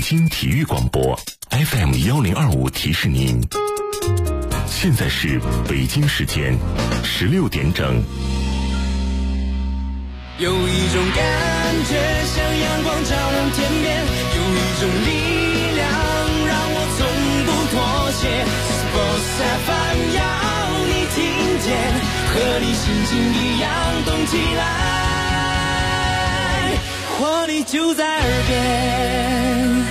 京体育广播 FM1025提示您，现在是北京时间16点整。 有一种感觉像阳光照亮天边，有一种力量让我从不妥协。Sports FM 要你听见，和你心情一样动起来，活力就在耳边。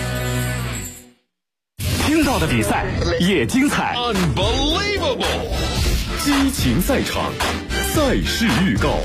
听到的比赛也精彩 Unbelievable 激情赛场，赛事预告。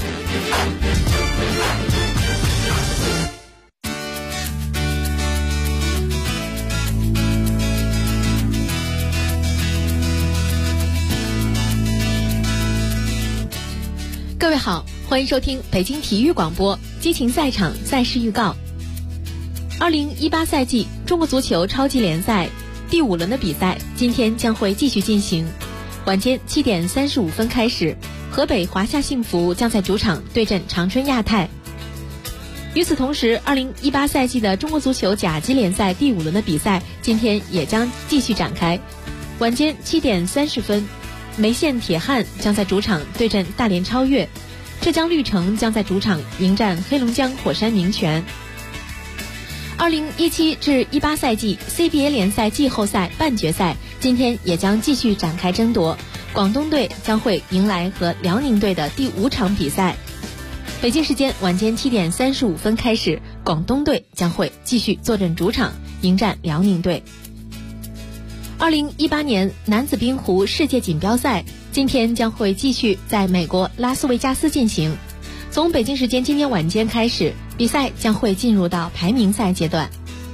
各位好，欢迎收听北京体育广播激情赛场赛事预告。2018赛季中国足球超级联赛第5轮的比赛今天将会继续进行，晚间7点35分开始，河北华夏幸福将在主场对阵长春亚泰。与此同时，2018赛季的中国足球甲级联赛第5轮的比赛今天也将继续展开，晚间7点30分，梅县铁汉将在主场对阵大连超越，浙江绿城将在主场迎战黑龙江火山名泉。2017至18赛季 CBA 联赛季后赛半决赛今天也将继续展开争夺，广东队将会迎来和辽宁队的第5场比赛。北京时间晚间7点35分开始，广东队将会继续坐镇主场迎战辽宁队。2018年男子冰壶世界锦标赛今天将会继续在美国拉斯维加斯进行，从北京时间今天晚间开始，比赛将会进入到排名赛阶段。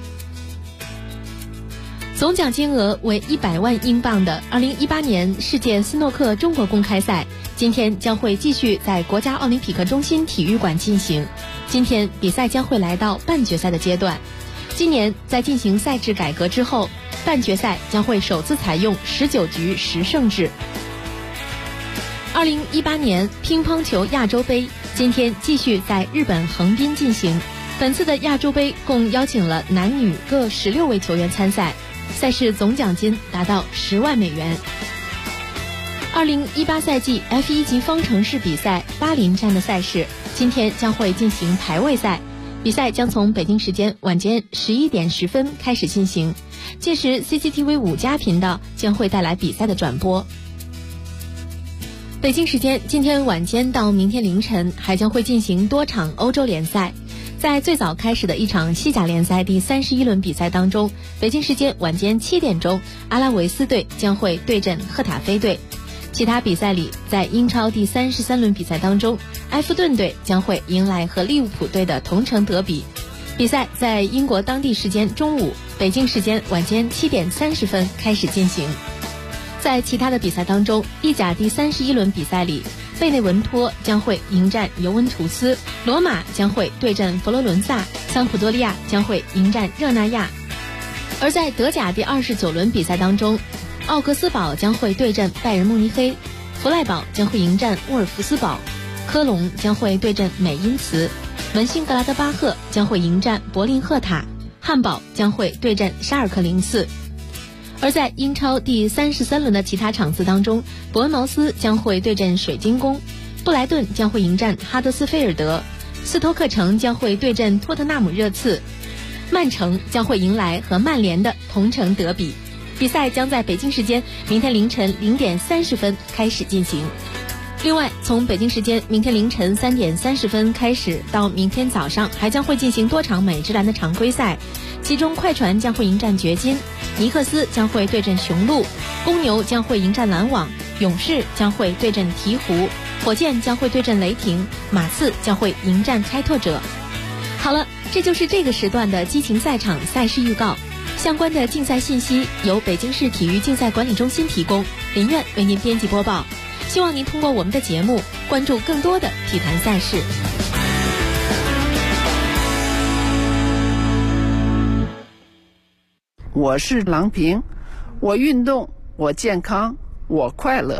总奖金额为100万英镑的2018年世界斯诺克中国公开赛今天将会继续在国家奥林匹克中心体育馆进行，今天比赛将会来到半决赛的阶段。今年在进行赛制改革之后，半决赛将会首次采用19局10胜制。2018年乒乓球亚洲杯今天继续在日本横滨进行，本次的亚洲杯共邀请了男女各16位球员参赛，赛事总奖金达到10万美元。2018赛季 F1 级方程式比赛巴林站的赛事今天将会进行排位赛，比赛将从北京时间晚间11点10分开始进行，届时 CCTV 5+频道将会带来比赛的转播。北京时间今天晚间到明天凌晨还将会进行多场欧洲联赛，在最早开始的一场西甲联赛第31轮比赛当中，北京时间晚间7点钟，阿拉维斯队将会对阵赫塔菲队。其他比赛里，在英超第33轮比赛当中，埃弗顿队将会迎来和利物浦队的同城德比，比赛在英国当地时间中午，北京时间晚间7点30分开始进行。在其他的比赛当中，意甲第31轮比赛里，贝内文托将会迎战尤文图斯，罗马将会对阵佛罗伦萨，桑普多利亚将会迎战热那亚。而在德甲第29轮比赛当中，奥格斯堡将会对阵拜仁慕尼黑，弗赖堡将会迎战沃尔夫斯堡，科隆将会对阵美因茨，门兴格拉德巴赫将会迎战柏林赫塔，汉堡将会对阵沙尔克04。而在英超第33轮的其他场次当中，伯恩茅斯将会对阵水晶宫，布莱顿将会迎战哈德斯菲尔德，斯托克城将会对阵托特纳姆热刺，曼城将会迎来和曼联的同城德比。比赛将在北京时间明天凌晨0点30分开始进行。另外，从北京时间明天凌晨3点30分开始到明天早上，还将会进行多场美职篮的常规赛，其中快船将会迎战掘金，尼克斯将会对阵雄鹿，公牛将会迎战篮网，勇士将会对阵鹈鹕，火箭将会对阵雷霆，马刺将会迎战开拓者。好了，这就是这个时段的激情赛场赛事预告。相关的竞赛信息由北京市体育竞赛管理中心提供，林苑为您编辑播报。希望您通过我们的节目关注更多的体坛赛事。 我是郎平，我运动，我健康，我快乐。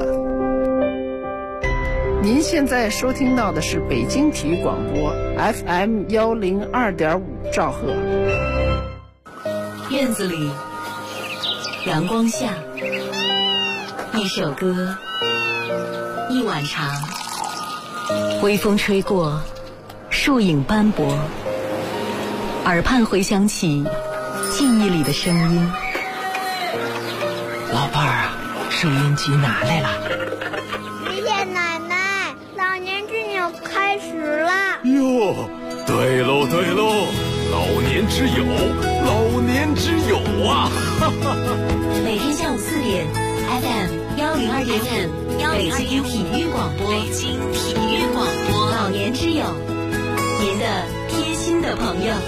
您现在收听到的是北京体育广播 FM102.5兆赫。 院子里，阳光下，一首歌，一碗茶，微风吹过，树影斑驳，耳畔回响起记忆里的声音。 老伴儿啊，收音机拿来了。 爷爷奶奶，老年之友开始了。 哟，对喽对喽，老年之友，老年之友啊！哈哈。 每天下午4点 ，FM 102.5，北京体育广播，北京体育广播，老年之友，您的贴心的朋友。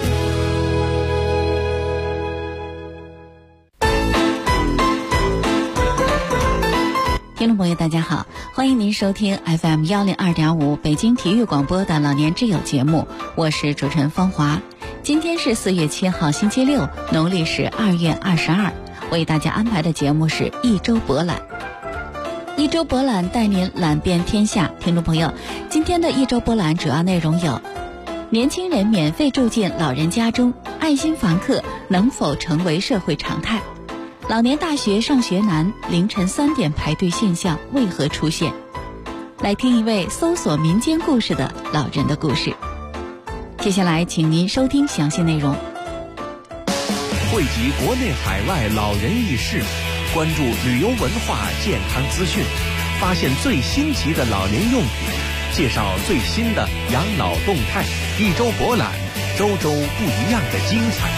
听众朋友大家好，欢迎您收听 FM 102.5北京体育广播的老年之友节目，我是主持人芳华。今天是4月7号星期六，农历是2月22，为大家安排的节目是一周博览。一周博览带您览遍天下。听众朋友，今天的一周博览主要内容有：年轻人免费住进老人家中，爱心房客能否成为社会常态？老年大学上学难，凌晨3点排队现象为何出现？来听一位搜索民间故事的老人的故事。接下来请您收听详细内容。 汇集国内海外老人轶事，关注旅游文化健康资讯，发现最新奇的老年用品，介绍最新的养老动态。一周博览，周周不一样的精彩。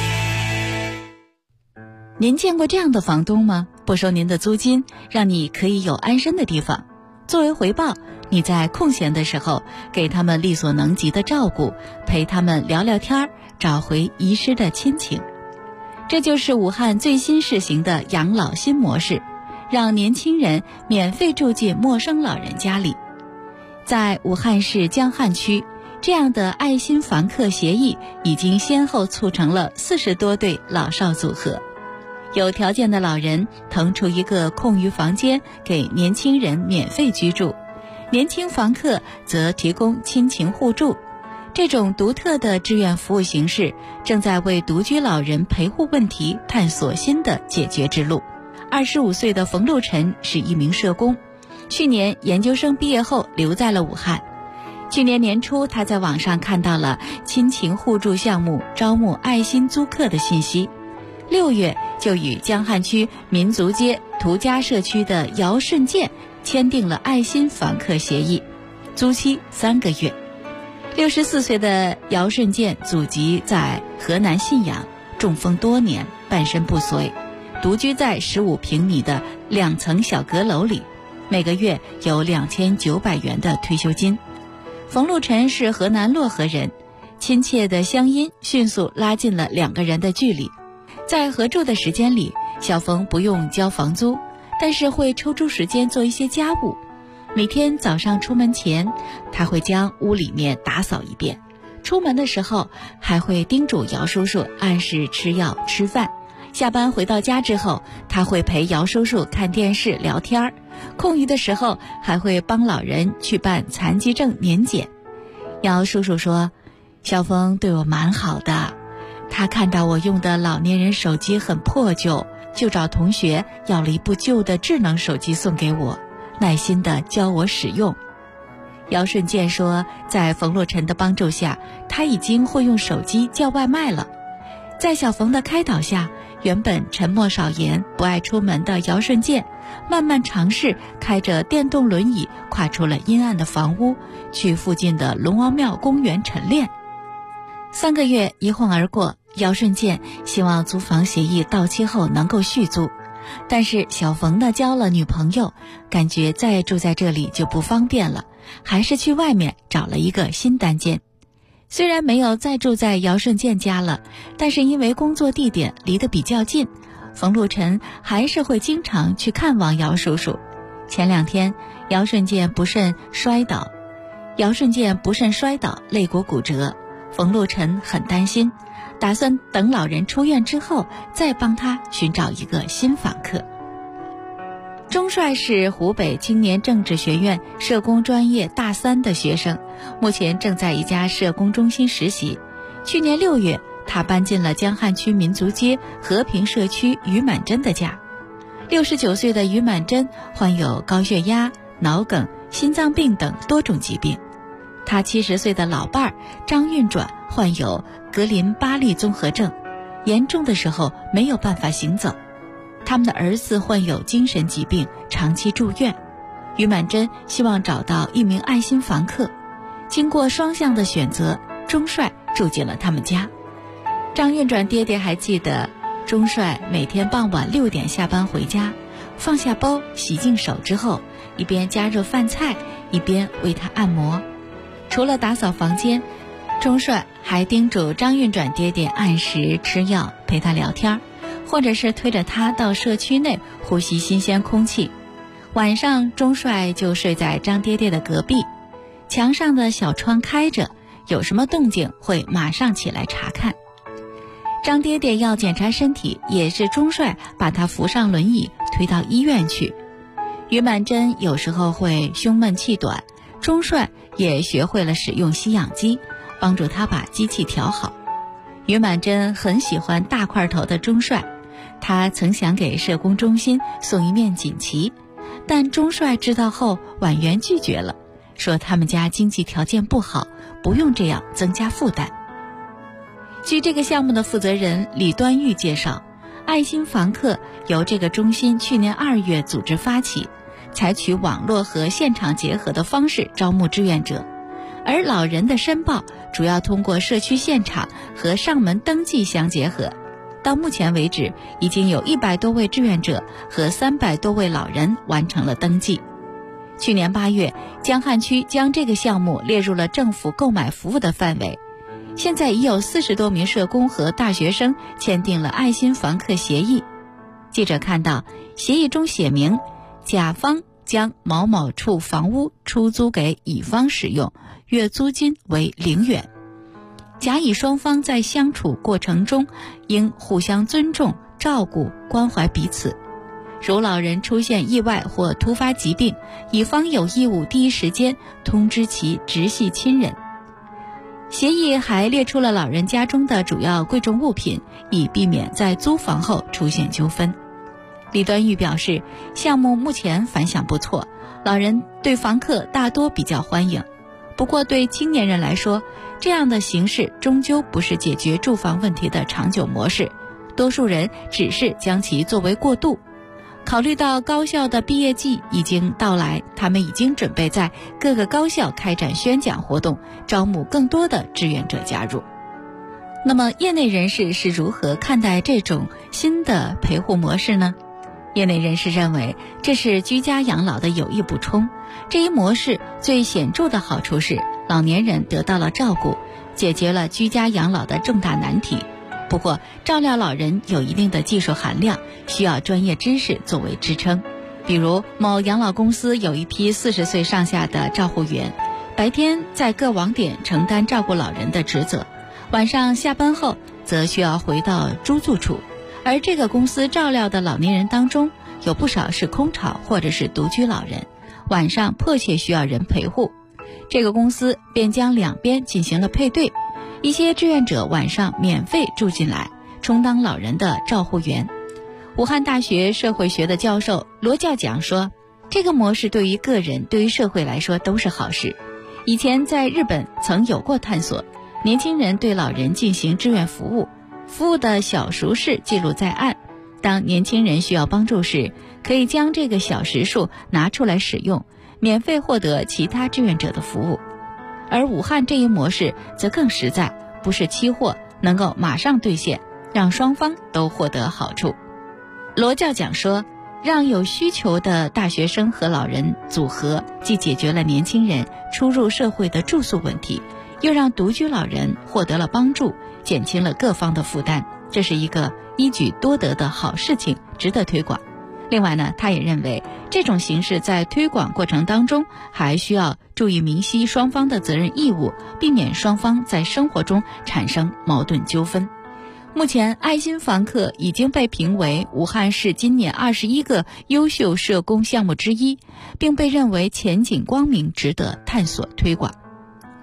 您见过这样的房东吗？不收您的租金，让你可以有安身的地方。作为回报，你在空闲的时候给他们力所能及的照顾，陪他们聊聊天，找回遗失的亲情。这就是武汉最新试行的养老新模式，让年轻人免费住进陌生老人家里。在武汉市江汉区，这样的爱心房客协议已经先后促成了40多对老少组合。有条件的老人腾出一个空余房间给年轻人免费居住，年轻房客则提供亲情互助。这种独特的志愿服务形式正在为独居老人陪护问题探索新的解决之路。25岁的冯路晨是一名社工，去年研究生毕业后留在了武汉。去年年初，他在网上看到了亲情互助项目招募爱心租客的信息，6月就与江汉区民族街涂家社区的姚顺建签订了爱心房客协议，租期3个月。64岁的姚顺建祖籍在河南信阳，中风多年，半身不遂，独居在15平米的2层小阁楼里，每个月有2900元的退休金。冯路晨是河南漯河人，亲切的乡音迅速拉近了2个人的距离。在合住的时间里，小冯不用交房租，但是会抽出时间做一些家务。每天早上出门前，他会将屋里面打扫一遍，出门的时候还会叮嘱姚叔叔按时吃药吃饭。下班回到家之后，他会陪姚叔叔看电视聊天，空余的时候还会帮老人去办残疾证年检。姚叔叔说，小冯对我蛮好的，他看到我用的老年人手机很破旧，就找同学要了一部旧的智能手机送给我，耐心地教我使用。姚顺建说，在冯路晨的帮助下，他已经会用手机叫外卖了。在小冯的开导下，原本沉默少言不爱出门的姚顺建慢慢尝试开着电动轮椅跨出了阴暗的房屋，去附近的龙王庙公园晨练。3个月一晃而过，姚顺建希望租房协议到期后能够续租，但是小冯呢交了女朋友，感觉再住在这里就不方便了，还是去外面找了一个新单间。虽然没有再住在姚顺建家了，但是因为工作地点离得比较近，冯路晨还是会经常去看望姚叔叔。前2天，姚顺建不慎摔倒，肋骨骨折，冯路晨很担心，打算等老人出院之后再帮他寻找一个新访客。钟帅是湖北青年政治学院社工专业大3的学生，目前正在一家社工中心实习。去年6月， 他搬进了江汉区民族街和平社区于满珍的家。69岁的于满珍患有高血压、脑梗、心脏病等多种疾病。他70岁的老伴儿张运转患有格林巴利综合症，严重的时候没有办法行走。他们的儿子患有精神疾病，长期住院。于满珍希望找到一名爱心房客，经过双向的选择，钟帅住进了他们家。张运转爹爹还记得，钟帅每天傍晚6点下班回家，放下包，洗净手之后，一边加热饭菜，一边为他按摩。除了打扫房间，钟帅还叮嘱张运转爹爹按时吃药，陪他聊天，或者是推着他到社区内呼吸新鲜空气。晚上钟帅就睡在张爹爹的隔壁，墙上的小窗开着，有什么动静会马上起来查看。张爹爹要检查身体，也是钟帅把他扶上轮椅推到医院去。于满珍有时候会胸闷气短，钟帅也学会了使用吸氧机，帮助他把机器调好。于满珍很喜欢大块头的钟帅，他曾想给社工中心送一面锦旗，但钟帅知道后婉言拒绝了，说他们家经济条件不好，不用这样增加负担。据这个项目的负责人李端玉介绍，爱心房客由这个中心去年2月组织发起，采取网络和现场结合的方式招募志愿者，而老人的申报主要通过社区现场和上门登记相结合。到目前为止，已经有100多位志愿者和300多位老人完成了登记。去年8月，江汉区将这个项目列入了政府购买服务的范围。现在已有40多名社工和大学生签订了爱心房客协议。记者看到，协议中写明，甲方将某某处房屋出租给乙方使用，月租金为0元。甲乙双方在相处过程中应互相尊重、照顾、关怀彼此。如老人出现意外或突发疾病，乙方有义务第一时间通知其直系亲人。协议还列出了老人家中的主要贵重物品，以避免在租房后出现纠纷。李端玉表示，项目目前反响不错，老人对房客大多比较欢迎。不过对青年人来说，这样的形式终究不是解决住房问题的长久模式，多数人只是将其作为过渡。考虑到高校的毕业季已经到来，他们已经准备在各个高校开展宣讲活动，招募更多的志愿者加入。那么业内人士是如何看待这种新的陪护模式呢？业内人士认为，这是居家养老的有益补充。这一模式最显著的好处是，老年人得到了照顾，解决了居家养老的重大难题。不过，照料老人有一定的技术含量，需要专业知识作为支撑。比如，某养老公司有一批40岁上下的照护员，白天在各网点承担照顾老人的职责，晚上下班后则需要回到租住处。而这个公司照料的老年人当中，有不少是空巢或者是独居老人，晚上迫切需要人陪护。这个公司便将两边进行了配对，一些志愿者晚上免费住进来，充当老人的照护员。武汉大学社会学的教授罗教讲说，这个模式对于个人、对于社会来说都是好事。以前在日本曾有过探索，年轻人对老人进行志愿服务，服务的小熟事记录在案，当年轻人需要帮助时，可以将这个小时数拿出来使用，免费获得其他志愿者的服务。而武汉这一模式则更实在，不是期货，能够马上兑现，让双方都获得好处。罗教讲说，让有需求的大学生和老人组合，既解决了年轻人初入社会的住宿问题，又让独居老人获得了帮助，减轻了各方的负担，这是一个一举多得的好事情，值得推广。另外呢，他也认为这种形式在推广过程当中还需要注意明晰双方的责任义务，避免双方在生活中产生矛盾纠纷。目前爱心房客已经被评为武汉市今年21个优秀社工项目之一，并被认为前景光明，值得探索推广。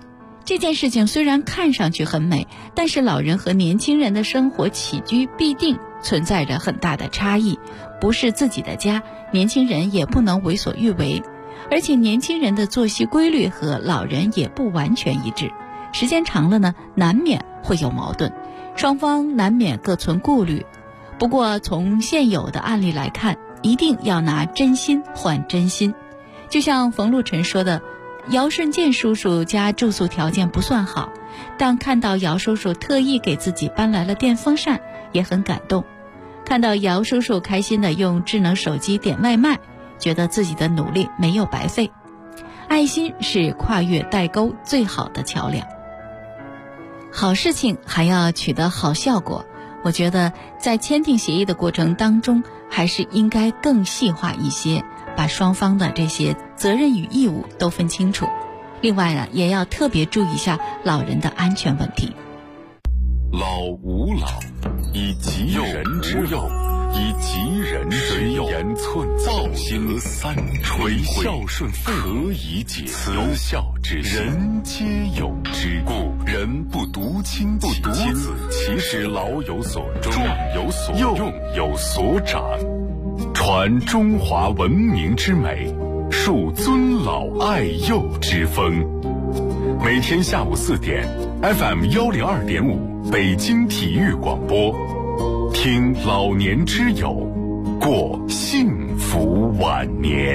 这件事情虽然看上去很美，但是老人和年轻人的生活起居必定存在着很大的差异，不是自己的家，年轻人也不能为所欲为，而且年轻人的作息规律和老人也不完全一致，时间长了呢，难免会有矛盾，双方难免各存顾虑。不过从现有的案例来看，一定要拿真心换真心。就像冯路晨说的，姚顺健叔叔家住宿条件不算好，但看到姚叔叔特意给自己搬来了电风扇，也很感动。看到姚叔叔开心地用智能手机点外卖，觉得自己的努力没有白费。爱心是跨越代沟最好的桥梁。好事情还要取得好效果，我觉得在签订协议的过程当中，还是应该更细化一些，把双方的这些责任与义务都分清楚。另外呢，也要特别注意一下老人的安全问题。 老吾老，以及人之幼，以及人之幼，言寸报心三垂孝顺何以解？慈孝之心，人皆有之。故人不独亲其子，其使老有所终，壮有所用，有所长，传中华文明之美，树尊老爱幼之风。每天下午4点 FM 102.5北京体育广播，听老年之友，过幸福晚年。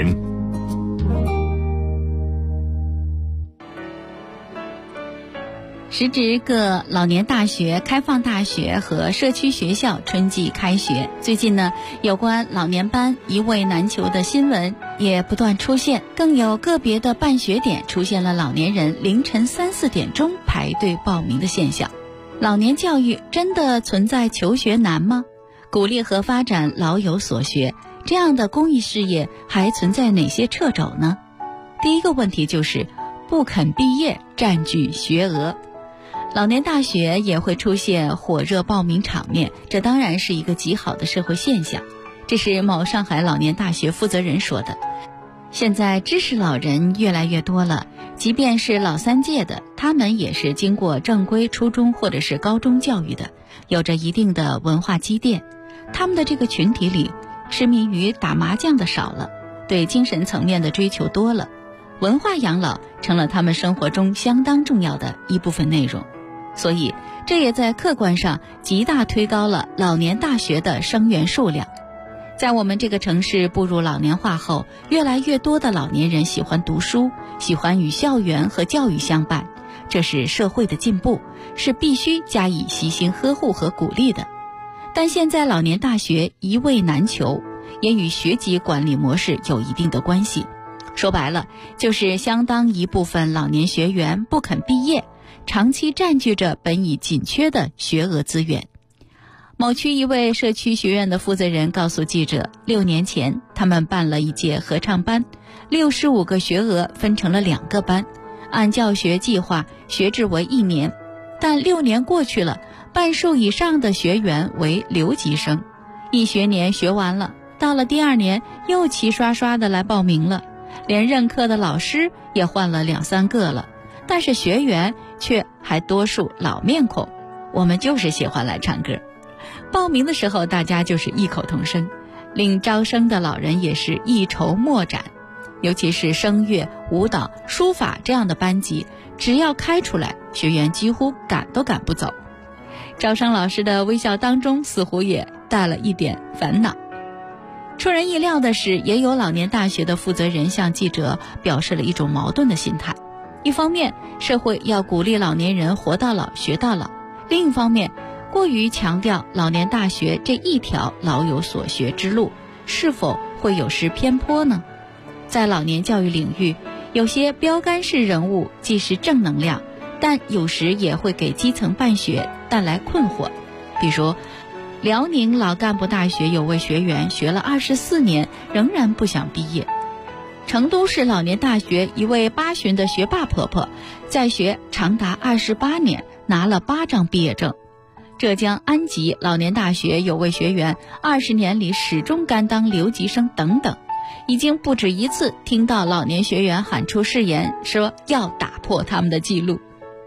时值各老年大学、开放大学和社区学校春季开学，最近呢，有关老年班一位难求的新闻也不断出现，更有个别的办学点出现了老年人凌晨3、4点钟排队报名的现象。老年教育真的存在求学难吗？鼓励和发展老有所学，这样的公益事业还存在哪些掣肘呢？第一个问题就是不肯毕业占据学额。老年大学也会出现火热报名场面，这当然是一个极好的社会现象。这是某上海老年大学负责人说的。现在知识老人越来越多了，即便是老3届的，他们也是经过正规初中或者是高中教育的，有着一定的文化积淀。他们的这个群体里，痴迷于打麻将的少了，对精神层面的追求多了，文化养老成了他们生活中相当重要的一部分内容。所以这也在客观上极大推高了老年大学的生源数量。在我们这个城市步入老年化后，越来越多的老年人喜欢读书，喜欢与校园和教育相伴，这是社会的进步，是必须加以悉心呵护和鼓励的。但现在老年大学一位难求，也与学籍管理模式有一定的关系。说白了，就是相当一部分老年学员不肯毕业，长期占据着本已紧缺的学额资源。某区一位社区学院的负责人告诉记者，6年前他们办了一届合唱班，65个学额分成了2个班，按教学计划学制为1年，但6年过去了，半数以上的学员为留级生，一学年学完了，到了第2年又齐刷刷的来报名了，连任课的老师也换了2、3个了，但是学员却还多数老面孔。我们就是喜欢来唱歌。报名的时候大家就是异口同声，令招生的老人也是一筹莫展。尤其是声乐、舞蹈、书法这样的班级，只要开出来，学员几乎赶都赶不走。招生老师的微笑当中似乎也带了一点烦恼。出人意料的是，也有老年大学的负责人向记者表示了一种矛盾的心态。一方面，社会要鼓励老年人活到老学到老，另一方面，过于强调老年大学这一条老有所学之路，是否会有失偏颇呢？在老年教育领域，有些标杆式人物既是正能量，但有时也会给基层办学带来困惑。比如辽宁老干部大学有位学员学了24年，仍然不想毕业。成都市老年大学一位8旬的学霸婆婆，在学长达28年，拿了8张毕业证。浙江安吉老年大学有位学员20年里始终甘当留级生等等，已经不止一次听到老年学员喊出誓言，说要打破他们的记录。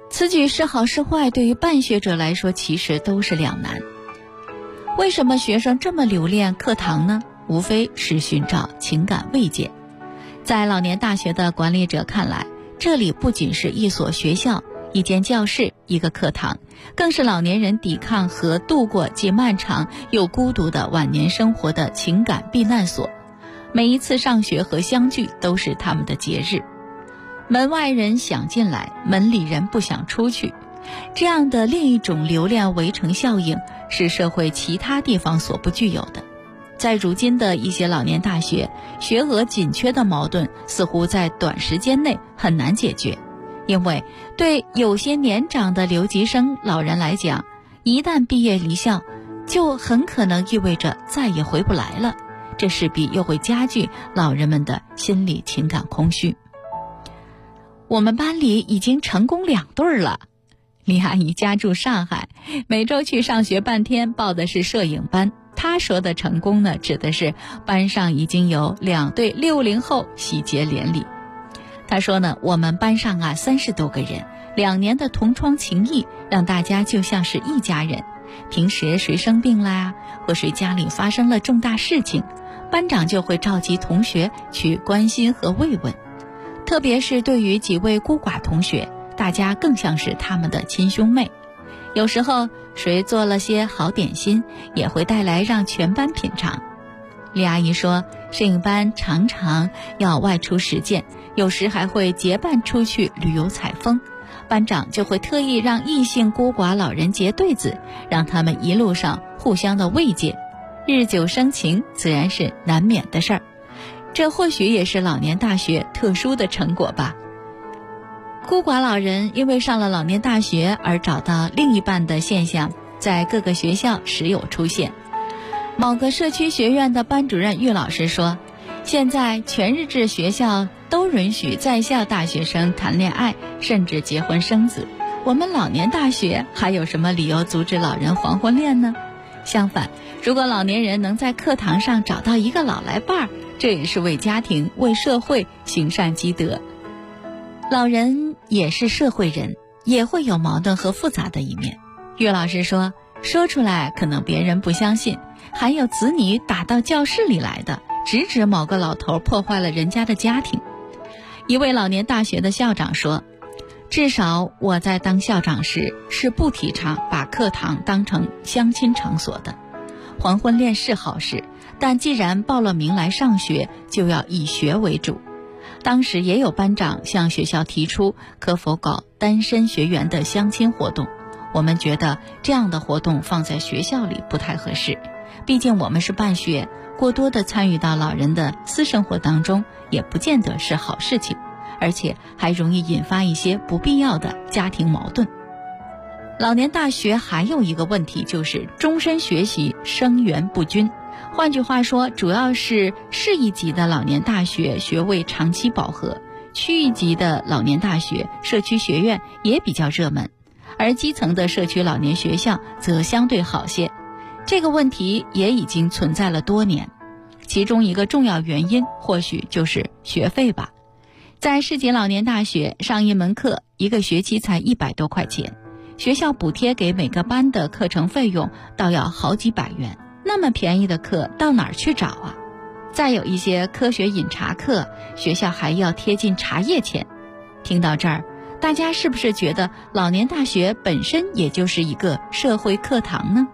此举是好是坏，对于办学者来说其实都是两难。为什么学生这么留恋课堂呢？无非是寻找情感慰藉。在老年大学的管理者看来，这里不仅是一所学校、一间教室、一个课堂，更是老年人抵抗和度过既漫长又孤独的晚年生活的情感避难所。每一次上学和相聚都是他们的节日。门外人想进来，门里人不想出去。这样的另一种留恋围城效应是社会其他地方所不具有的。在如今的一些老年大学，学额紧缺的矛盾似乎在短时间内很难解决，因为对有些年长的留级生老人来讲，一旦毕业离校，就很可能意味着再也回不来了，这势必又会加剧老人们的心理情感空虚。我们班里已经成功2对了。李阿姨家住上海，每周去上学半天，报的是摄影班。她说的成功呢，指的是班上已经有2对60后喜结连理。她说呢，我们班上30多个人，2年的同窗情谊让大家就像是一家人。平时谁生病啦，或谁家里发生了重大事情，班长就会召集同学去关心和慰问。特别是对于几位孤寡同学，大家更像是他们的亲兄妹。有时候谁做了些好点心，也会带来让全班品尝。李阿姨说，摄影班常常要外出实践，有时还会结伴出去旅游采风。班长就会特意让异性孤寡老人结对子，让他们一路上互相的慰藉，日久生情自然是难免的事儿。这或许也是老年大学特殊的成果吧。孤寡老人因为上了老年大学而找到另一半的现象，在各个学校时有出现。某个社区学院的班主任郁老师说，现在全日制学校都允许在校大学生谈恋爱，甚至结婚生子。我们老年大学还有什么理由阻止老人黄昏恋呢？相反，如果老年人能在课堂上找到一个老来伴儿，这也是为家庭、为社会行善积德。老人也是社会人，也会有矛盾和复杂的一面。郁老师说，说出来可能别人不相信，还有子女打到教室里来的，直指某个老头破坏了人家的家庭。一位老年大学的校长说，至少我在当校长时是不提倡把课堂当成相亲场所的。黄昏恋是好事，但既然报了名来上学，就要以学为主。当时也有班长向学校提出可否搞单身学员的相亲活动，我们觉得这样的活动放在学校里不太合适，毕竟我们是办学，过多的参与到老人的私生活当中也不见得是好事情，而且还容易引发一些不必要的家庭矛盾。老年大学还有一个问题，就是终身学习生源不均。换句话说，主要是市一级的老年大学学位长期饱和，区一级的老年大学社区学院也比较热门，而基层的社区老年学校则相对好些。这个问题也已经存在了多年，其中一个重要原因或许就是学费吧。在市级老年大学上一门课一个学期才100多块钱，学校补贴给每个班的课程费用倒要好几百元，那么便宜的课到哪儿去找啊？再有一些科学饮茶课，学校还要贴进茶叶钱。听到这儿，大家是不是觉得老年大学本身也就是一个社会课堂呢？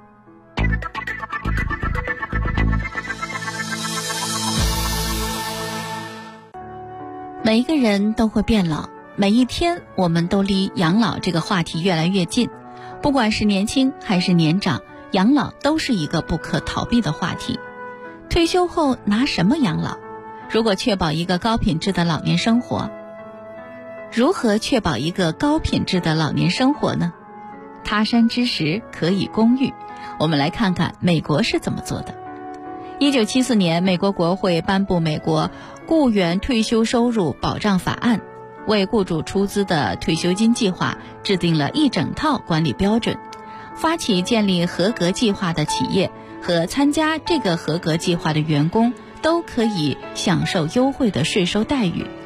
每一个人都会变老，每一天我们都离养老这个话题越来越近。不管是年轻还是年长，养老都是一个不可逃避的话题。退休后拿什么养老？如果确保一个高品质的老年生活，如何确保一个高品质的老年生活呢？他山之石可以攻玉。我们来看看美国是怎么做的。1974年，美国国会颁布美国雇员退休收入保障法案，为雇主出资的退休金计划制定了一整套管理标准。发起建立合格计划的企业和参加这个合格计划的员工都可以享受优惠的税收待遇。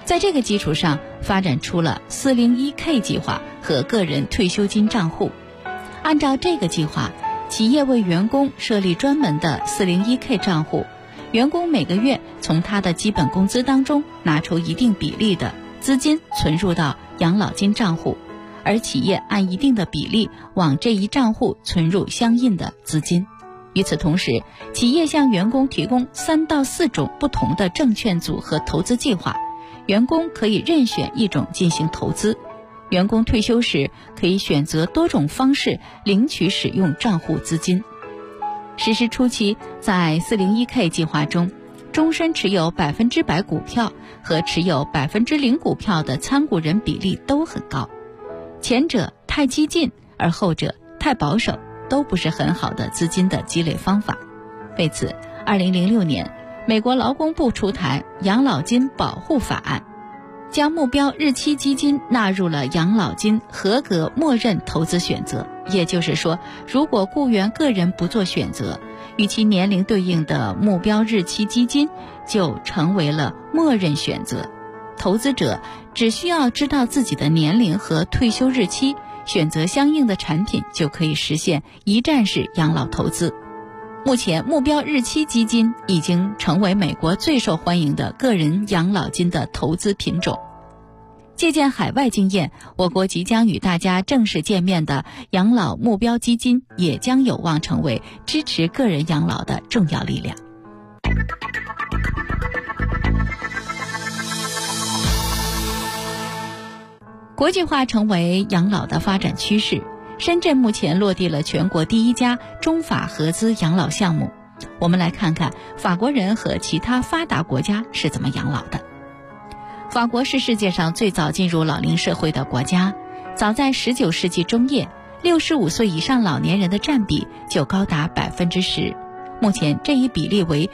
在这个基础上，发展出了 401K 计划和个人退休金账户。按照这个计划，企业为员工设立专门的 401K 账户，员工每个月从他的基本工资当中拿出一定比例的资金存入到养老金账户，而企业按一定的比例往这一账户存入相应的资金。与此同时，企业向员工提供3到4种不同的证券组合投资计划，员工可以任选一种进行投资。员工退休时可以选择多种方式领取使用账户资金。实施初期，在 401K 计划中，终身持有100%股票和持有0%股票的参股人比例都很高，前者太激进，而后者太保守，都不是很好的资金的积累方法。为此，2006年，美国劳工部出台养老金保护法案，将目标日期基金纳入了养老金合格默认投资选择。也就是说，如果雇员个人不做选择，与其年龄对应的目标日期基金就成为了默认选择。投资者只需要知道自己的年龄和退休日期，选择相应的产品，就可以实现一站式养老投资。目前，目标日期基金已经成为美国最受欢迎的个人养老金的投资品种。借鉴海外经验，我国即将与大家正式见面的养老目标基金也将有望成为支持个人养老的重要力量。国际化成为养老的发展趋势。深圳目前落地了全国第1家中法合资养老项目。我们来看看法国人和其他发达国家是怎么养老的。法国是世界上最早进入老龄社会的国家，早在19世纪中叶，65岁以上老年人的占比就高达 10%， 目前这一比例为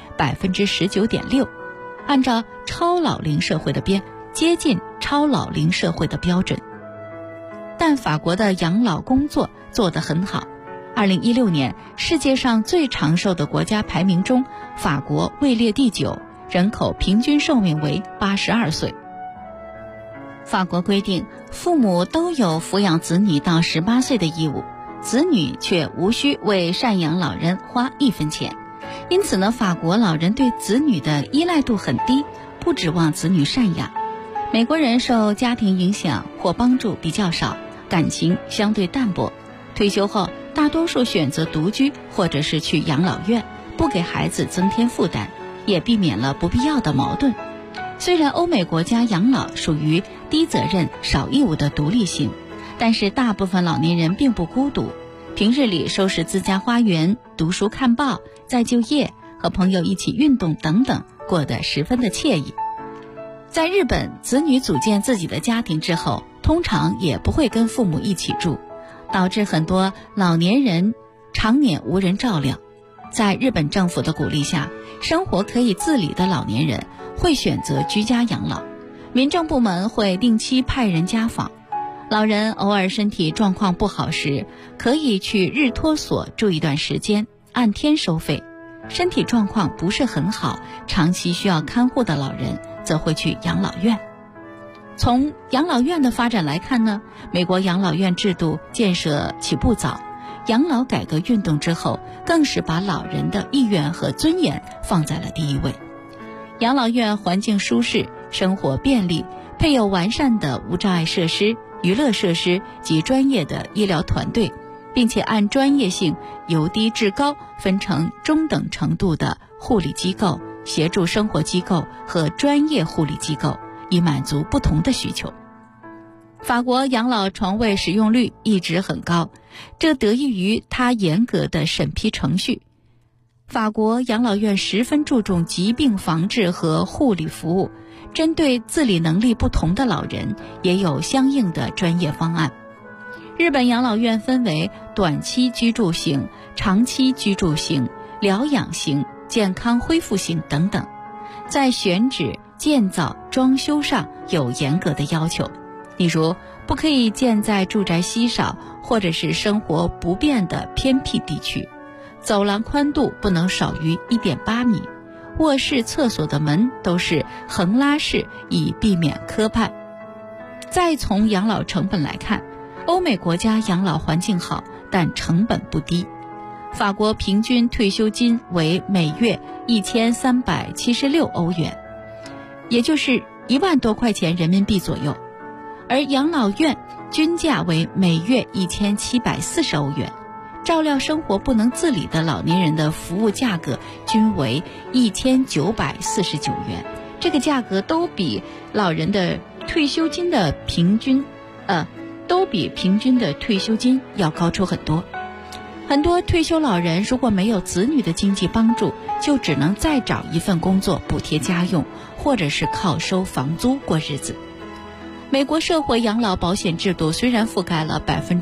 19.6%， 按照超老龄社会的接近超老龄社会的标准。但法国的养老工作做得很好。2016年世界上最长寿的国家排名中，法国位列第9，人口平均寿命为82岁。法国规定，父母都有抚养子女到18岁的义务，子女却无需为赡养老人花1分钱。因此呢，法国老人对子女的依赖度很低，不指望子女赡养。美国人受家庭影响或帮助比较少，感情相对淡薄，退休后大多数选择独居或者是去养老院，不给孩子增添负担，也避免了不必要的矛盾。虽然欧美国家养老属于低责任少义务的独立性，但是大部分老年人并不孤独，平日里收拾自家花园、读书看报、再就业、和朋友一起运动等等，过得十分的惬意。在日本，子女组建自己的家庭之后，通常也不会跟父母一起住，导致很多老年人常年无人照料。在日本政府的鼓励下，生活可以自理的老年人会选择居家养老，民政部门会定期派人家访。老人偶尔身体状况不好时，可以去日托所住一段时间，按天收费。身体状况不是很好，长期需要看护的老人则会去养老院。从养老院的发展来看呢，美国养老院制度建设起步早，养老改革运动之后，更是把老人的意愿和尊严放在了第一位。养老院环境舒适，生活便利，配有完善的无障碍设施、娱乐设施及专业的医疗团队，并且按专业性由低至高分成中等程度的护理机构、协助生活机构和专业护理机构，以满足不同的需求。法国养老床位使用率一直很高，这得益于它严格的审批程序。法国养老院十分注重疾病防治和护理服务，针对自理能力不同的老人，也有相应的专业方案。日本养老院分为短期居住型、长期居住型、疗养型、健康恢复型等等，在选址、建造、装修上有严格的要求。例如，不可以建在住宅稀少或者是生活不便的偏僻地区，走廊宽度不能少于 1.8 米， 卧室、厕所的门都是横拉式，以避免磕绊。再从养老成本来看，欧美国家养老环境好，但成本不低。法国平均退休金为每月1376欧元，也就是1万多块钱人民币左右，而养老院均价为每月1740欧元。照料生活不能自理的老年人的服务价格均为1949元，这个价格都比老人的退休金的平均的退休金要高出很多。很多退休老人如果没有子女的经济帮助，就只能再找一份工作补贴家用，或者是靠收房租过日子。美国社会养老保险制度虽然覆盖了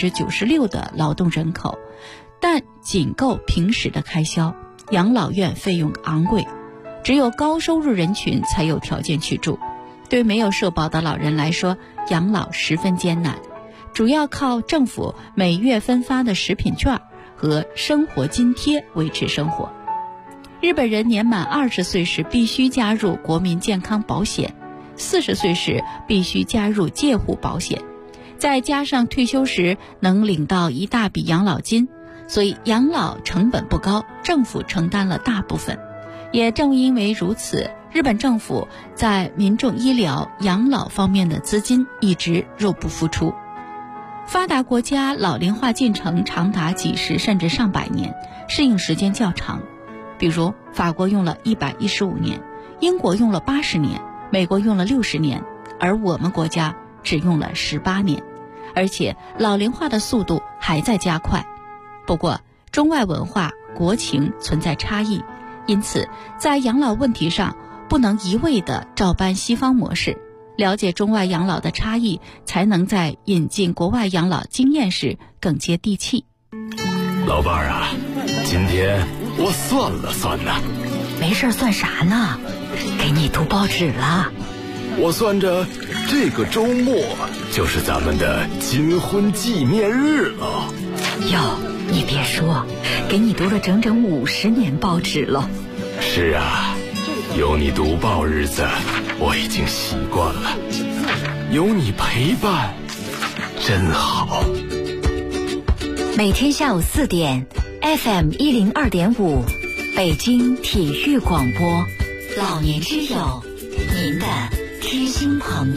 96%的劳动人口，但仅够平时的开销，养老院费用昂贵，只有高收入人群才有条件去住。对没有社保的老人来说，养老十分艰难，主要靠政府每月分发的食品券和生活津贴维持生活。日本人年满20岁时必须加入国民健康保险，40岁时必须加入介护保险，再加上退休时能领到一大笔养老金，所以养老成本不高，政府承担了大部分。也正因为如此，日本政府在民众医疗、养老方面的资金一直入不敷出。发达国家老龄化进程长达几十甚至上百年，适应时间较长。比如法国用了115年，英国用了80年，美国用了60年，而我们国家只用了18年，而且老龄化的速度还在加快。不过中外文化、国情存在差异，因此在养老问题上不能一味地照搬西方模式，了解中外养老的差异，才能在引进国外养老经验时更接地气。 老伴儿啊，今天我算了算呢。 没事算啥呢？给你读报纸了。 我算着这个周末就是咱们的金婚纪念日了。 哟，你别说，给你读了整整50年报纸了。 是啊，有你读报日子我已经习惯了，有你陪伴真好。 每天下午4点 FM 102.5北京体育广播，老年之友，您的贴心朋友。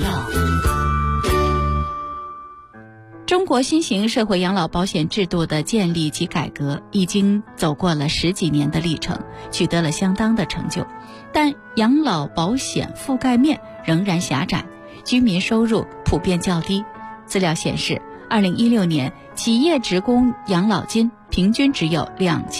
中国新型社会养老保险制度的建立及改革已经走过了10几年的历程，取得了相当的成就，但养老保险覆盖面仍然狭窄，居民收入普遍较低。资料显示，2016年企业职工养老金平均只有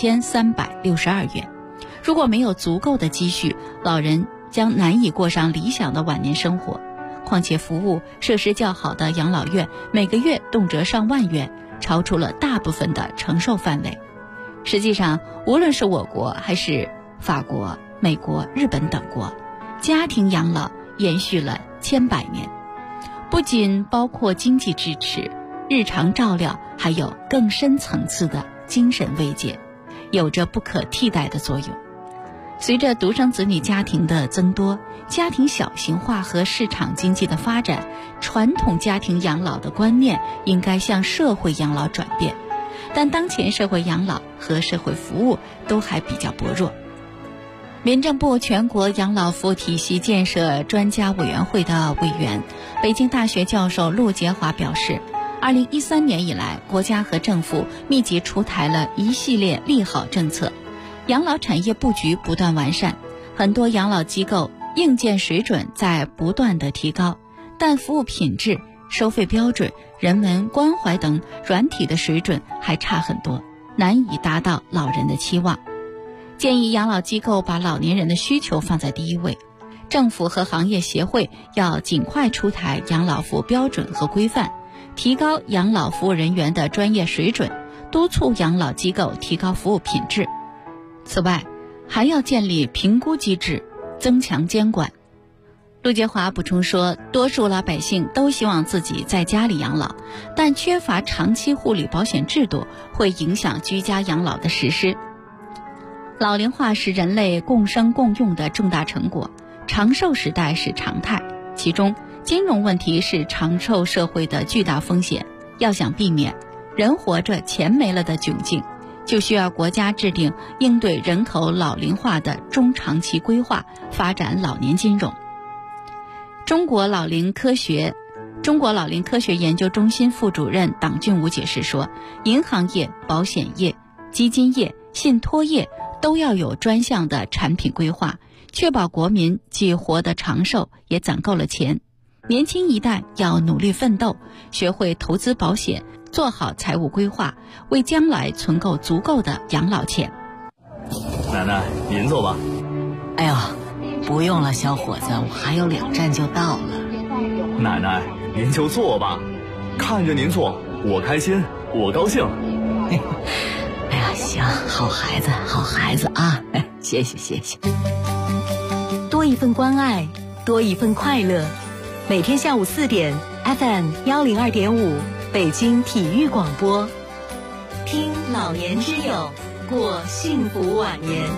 2362元。如果没有足够的积蓄，老人将难以过上理想的晚年生活。况且服务设施较好的养老院每个月动辄上万元，超出了大部分的承受范围。实际上，无论是我国还是法国、美国、日本等国，家庭养老延续了千百年，不仅包括经济支持、日常照料，还有更深层次的精神慰藉，有着不可替代的作用。随着独生子女家庭的增多，家庭小型化和市场经济的发展，传统家庭养老的观念应该向社会养老转变，但当前社会养老和社会服务都还比较薄弱。民政部全国养老服务体系建设专家委员会的委员、北京大学教授陆杰华表示，2013年以来，国家和政府密集出台了一系列利好政策，养老产业布局不断完善，很多养老机构硬件水准在不断的提高，但服务品质、收费标准、人文关怀等软体的水准还差很多，难以达到老人的期望。建议养老机构把老年人的需求放在第一位，政府和行业协会要尽快出台养老服务标准和规范，提高养老服务人员的专业水准，督促养老机构提高服务品质。此外，还要建立评估机制，增强监管。陆杰华补充说，多数老百姓都希望自己在家里养老，但缺乏长期护理保险制度，会影响居家养老的实施。 老龄化是人类共生共用的重大成果，长寿时代是常态，其中金融问题是长寿社会的巨大风险。要想避免人活着钱没了的窘境，就需要国家制定应对人口老龄化的中长期规划，发展老年金融。中国老龄科学研究中心副主任党俊武解释说，银行业、保险业、基金业、信托业都要有专项的产品规划，确保国民既活得长寿，也攒够了钱。年轻一代要努力奋斗，学会投资保险，做好财务规划，为将来存够足够的养老钱。 奶奶，您坐吧。 哎呦，不用了，小伙子，我还有2站就到了。 奶奶，您就坐吧，看着您坐，我开心，我高兴。 哎呀，行，好孩子，好孩子啊！谢谢谢谢。 多一份关爱，多一份快乐。每天下午4点 ，FM 102.5，北京体育广播，听老年之友，过幸福晚年。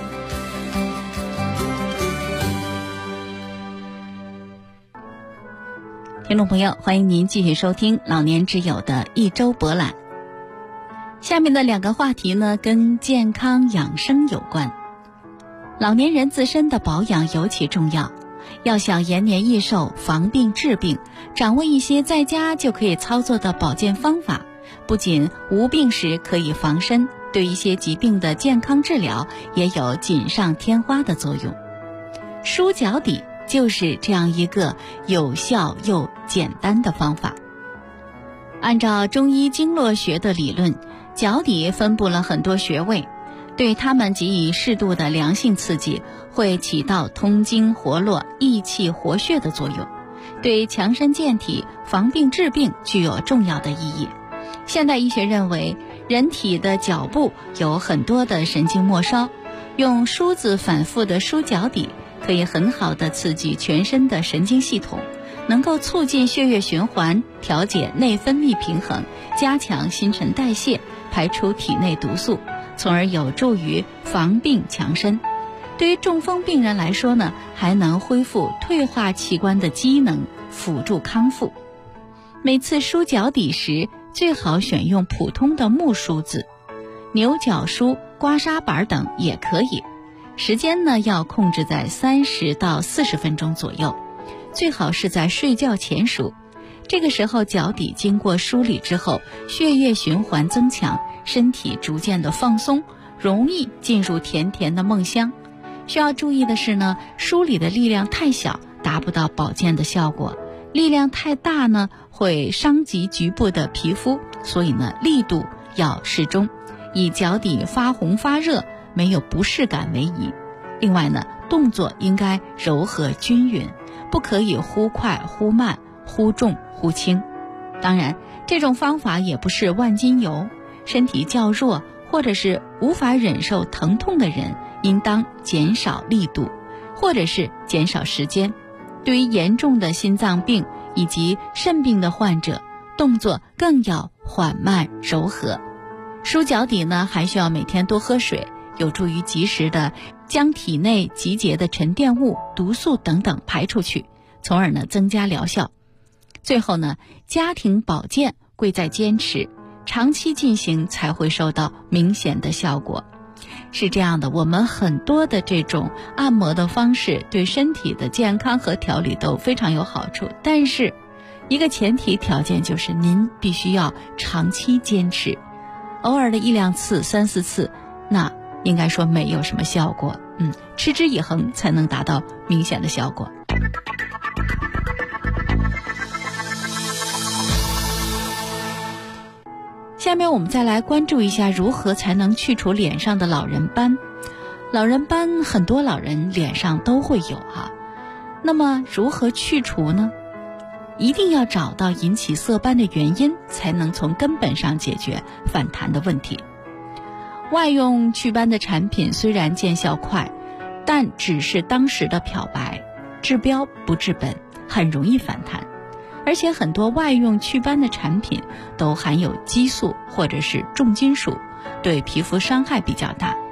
听众朋友，欢迎您继续收听老年之友的一周博览。下面的2个话题呢，跟健康养生有关。老年人自身的保养尤其重要，要想延年益寿、防病治病，掌握一些在家就可以操作的保健方法，不仅无病时可以防身，对一些疾病的健康治疗也有锦上添花的作用。梳脚底就是这样一个有效又简单的方法。按照中医经络学的理论，脚底分布了很多穴位，对它们给予适度的良性刺激，会起到通经活络、益气活血的作用，对强身健体、防病治病具有重要的意义。现代医学认为，人体的脚部有很多的神经末梢，用梳子反复的梳脚底，可以很好的刺激全身的神经系统，能够促进血液循环，调节内分泌平衡，加强新陈代谢，排出体内毒素，从而有助于防病强身。对于中风病人来说呢，还能恢复退化器官的机能，辅助康复。每次梳脚底时，最好选用普通的木梳子，牛角梳、刮痧板等也可以。时间呢，要控制在30到40分钟左右，最好是在睡觉前梳。这个时候脚底经过梳理之后，血液循环增强，身体逐渐的放松，容易进入甜甜的梦乡。需要注意的是呢，梳理的力量太小，达不到保健的效果；力量太大呢，会伤及局部的皮肤，所以呢，力度要适中，以脚底发红发热、没有不适感为宜。另外呢，动作应该柔和均匀，不可以忽快忽慢、忽重忽轻。当然，这种方法也不是万金油，身体较弱或者是无法忍受疼痛的人，应当减少力度，或者是减少时间。对于严重的心脏病以及肾病的患者，动作更要缓慢柔和。梳脚底呢，还需要每天多喝水，有助于及时的将体内集结的沉淀物、毒素等等排出去，从而呢增加疗效。最后呢，家庭保健贵在坚持，长期进行才会收到明显的效果。是这样的，我们很多的这种按摩的方式对身体的健康和调理都非常有好处，但是一个前提条件就是您必须要长期坚持，偶尔的1、2次、3、4次，那应该说没有什么效果。持之以恒才能达到明显的效果。下面我们再来关注一下如何才能去除脸上的老人斑。老人斑很多老人脸上都会有那么如何去除呢？一定要找到引起色斑的原因，才能从根本上解决反弹的问题。外用祛斑的产品虽然见效快，但只是当时的漂白，治标不治本，很容易反弹。而且很多外用祛斑的产品都含有激素或者是重金属，对皮肤伤害比较大。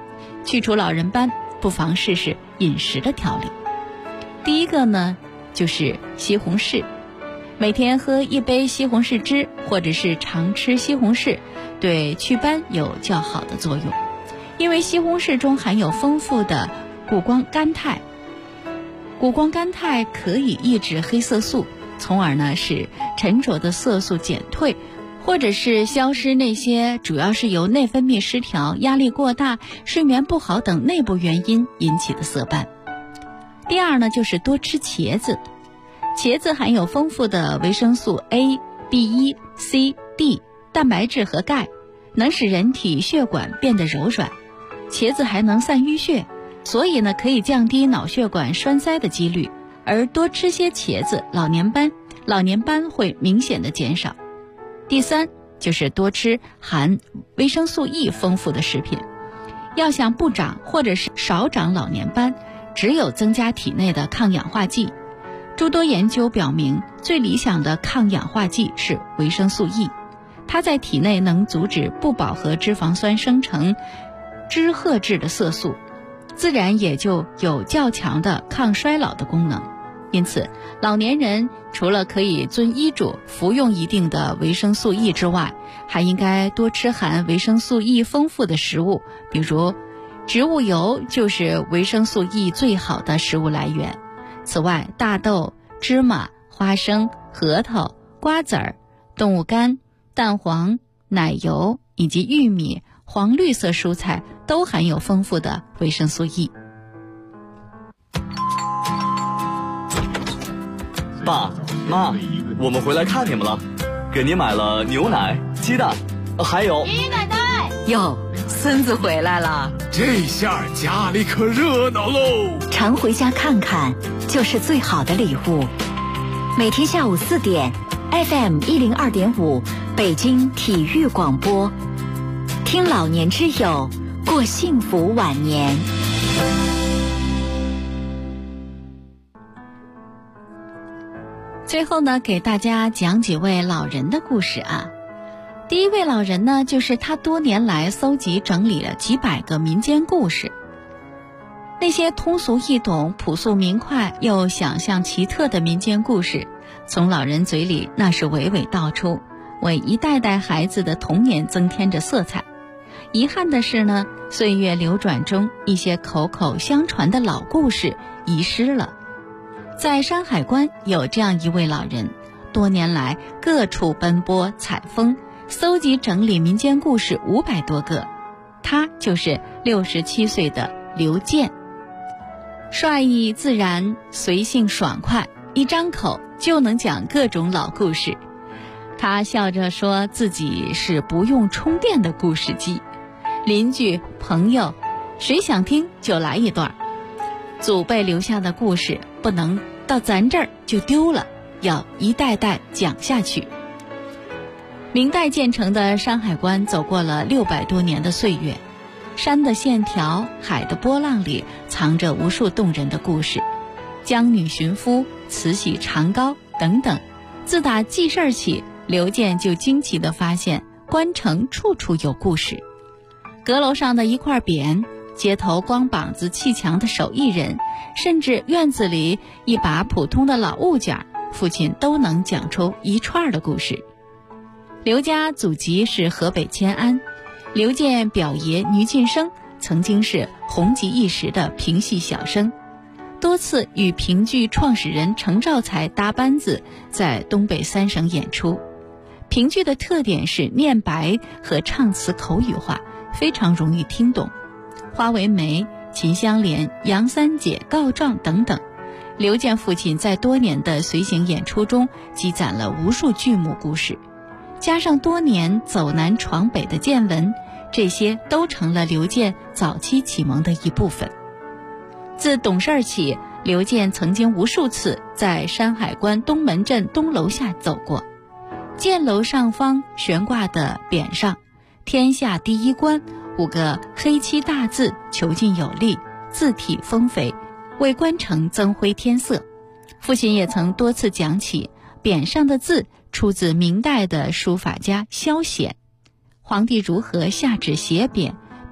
去除老人斑，不妨试试饮食的调理。第一个呢，就是西红柿。每天喝1杯西红柿汁，或者是常吃西红柿，对祛斑有较好的作用。因为西红柿中含有丰富的谷胱甘肽，谷胱甘肽可以抑制黑色素，从而呢使沉着的色素减退，或者是消失那些主要是由内分泌失调、压力过大、睡眠不好等内部原因引起的色斑。第二呢，就是多吃茄子。茄子含有丰富的维生素 A、B1、C、D、蛋白质和钙，能使人体血管变得柔软。茄子还能散淤血，所以呢可以降低脑血管栓塞的几率。而多吃些茄子，老年斑会明显的减少。第三，就是多吃含维生素 E 丰富的食品。要想不长或者是少长老年斑，只有增加体内的抗氧化剂。诸多研究表明，最理想的抗氧化剂是维生素 E， 它在体内能阻止不饱和脂肪酸生成脂褐质的色素，自然也就有较强的抗衰老的功能。因此，老年人除了可以遵医嘱服用一定的维生素 E 之外，还应该多吃含维生素 E 丰富的食物，比如植物油就是维生素 E 最好的食物来源。此外，大豆、芝麻、花生、核桃、瓜子儿、动物肝、蛋黄、奶油以及玉米、黄绿色蔬菜都含有丰富的维生素 E。 爸妈，我们回来看你们了，给您买了牛奶、鸡蛋，还有爷爷奶奶哟，孙子回来了， 这下家里可热闹喽！ 常回家看看就是最好的礼物。每天下午4点 FM 102.5北京体育广播，听老年之友，过幸福晚年。 最后呢，给大家讲几位老人的故事啊。第一位老人呢，就是他多年来搜集整理了几百个民间故事。那些通俗易懂、朴素明快又想象奇特的民间故事，从老人嘴里那是娓娓道出，为一代代孩子的童年增添着色彩。遗憾的是呢，岁月流转中，一些口口相传的老故事遗失了。在山海关有这样一位老人，多年来各处奔波采风，搜集整理民间故事500多个。他就是67岁的刘健。帅意自然，随性爽快，一张口就能讲各种老故事。他笑着说自己是不用充电的故事机，邻居朋友谁想听就来一段。祖辈留下的故事不能到咱这儿就丢了，要一代代讲下去。明代建成的山海关走过了600多年的岁月，山的线条、海的波浪里藏着无数动人的故事，江女寻夫、慈禧长篙等等。自打记事儿起，刘健就惊奇地发现关城处处有故事。阁楼上的一块匾，街头光膀子砌墙的手艺人，甚至院子里一把普通的老物件，父亲都能讲出一串的故事。刘家祖籍是河北迁安，刘健表爷倪晋生曾经是红极一时的评戏小生，多次与评剧创始人程兆才搭班子，在东北3省演出。评剧的特点是念白和唱词口语化，非常容易听懂。花为媒、秦香莲、杨三姐、告状等等，刘健父亲在多年的随行演出中积攒了无数剧目故事，加上多年走南闯北的见闻，这些都成了刘健早期启蒙的一部分。自懂事起，刘健曾经无数次在山海关东门镇东楼下走过。箭楼上方悬挂的匾上，天下第一关5个黑漆大字遒劲有力，字体丰肥，为关城增辉添色。父亲也曾多次讲起，匾上的字出自明代的书法家萧显。皇帝如何下旨写匾，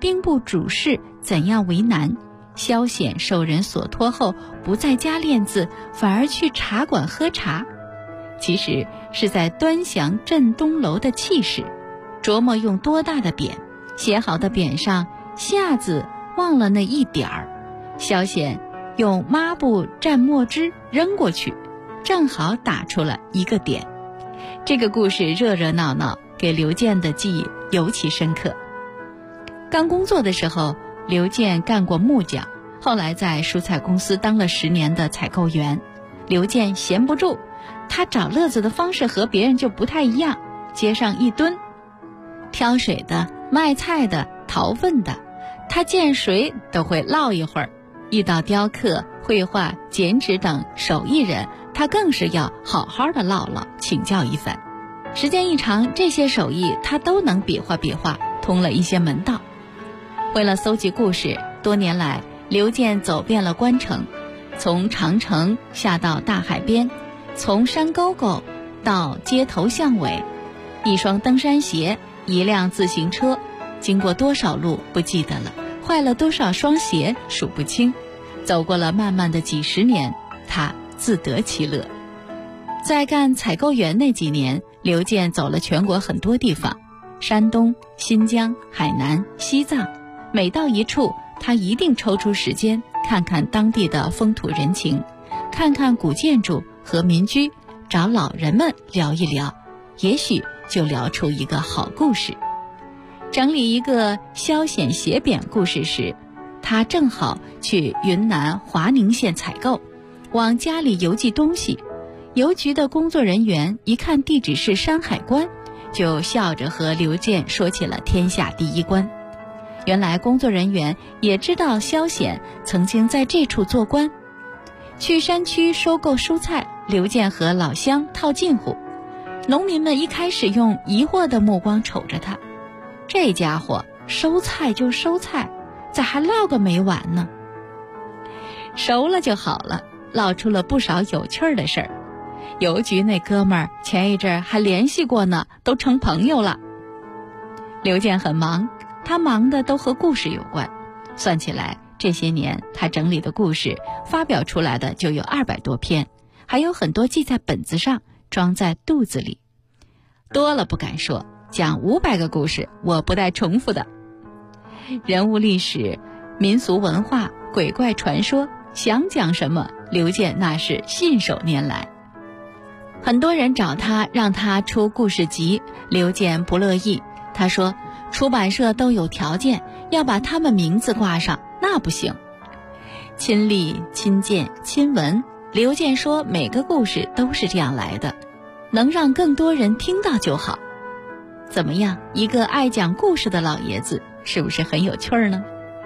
兵部主事怎样为难，萧显受人所托后不再加链子，反而去茶馆喝茶，其实是在端详镇东楼的气势，琢磨用多大的匾，写好的匾上下字忘了那一点儿，萧显用抹布蘸墨汁扔过去，正好打出了一个点。这个故事热热闹闹，给刘健的记忆尤其深刻。刚工作的时候，刘健干过木匠，后来在蔬菜公司当了10年的采购员。刘健闲不住，他找乐子的方式和别人就不太一样。街上一蹲，挑水的、卖菜的、淘粪的，他见谁都会唠一会儿。遇到雕刻、绘画、剪纸等手艺人，他更是要好好的唠唠，请教一番。时间一长，这些手艺他都能比划比划，通了一些门道。为了搜集故事，多年来刘健走遍了关城，从长城下到大海边，从山沟沟到街头巷尾，一双登山鞋，一辆自行车，经过多少路不记得了，坏了多少双鞋数不清，走过了漫漫的几十年，他自得其乐。在干采购员那几年，刘健走了全国很多地方，山东、新疆、海南、西藏，每到一处，他一定抽出时间看看当地的风土人情，看看古建筑和民居，找老人们聊一聊，也许就聊出一个好故事。整理一个萧显写匾故事时，他正好去云南华宁县采购，往家里邮寄东西。邮局的工作人员一看地址是山海关，就笑着和刘健说起了天下第一关。原来工作人员也知道萧显曾经在这处做官。去山区收购蔬菜，刘健和老乡套近乎，农民们一开始用疑惑的目光瞅着他，这家伙收菜就收菜，咋还唠个没完呢？熟了就好了，唠出了不少有趣儿的事儿。邮局那哥们儿前一阵还联系过呢，都成朋友了。刘健很忙，他忙的都和故事有关，算起来这些年他整理的故事发表出来的就有200多篇，还有很多记在本子上，装在肚子里。多了不敢说，讲500个故事我不带重复的。人物历史、民俗文化、鬼怪传说，想讲什么刘健那是信手拈来。很多人找他让他出故事集，刘健不乐意，他说出版社都有条件，要把他们名字挂上，那不行。亲历、亲见、亲闻，刘健说每个故事都是这样来的，能让更多人听到就好。怎么样，一个爱讲故事的老爷子，是不是很有趣儿呢？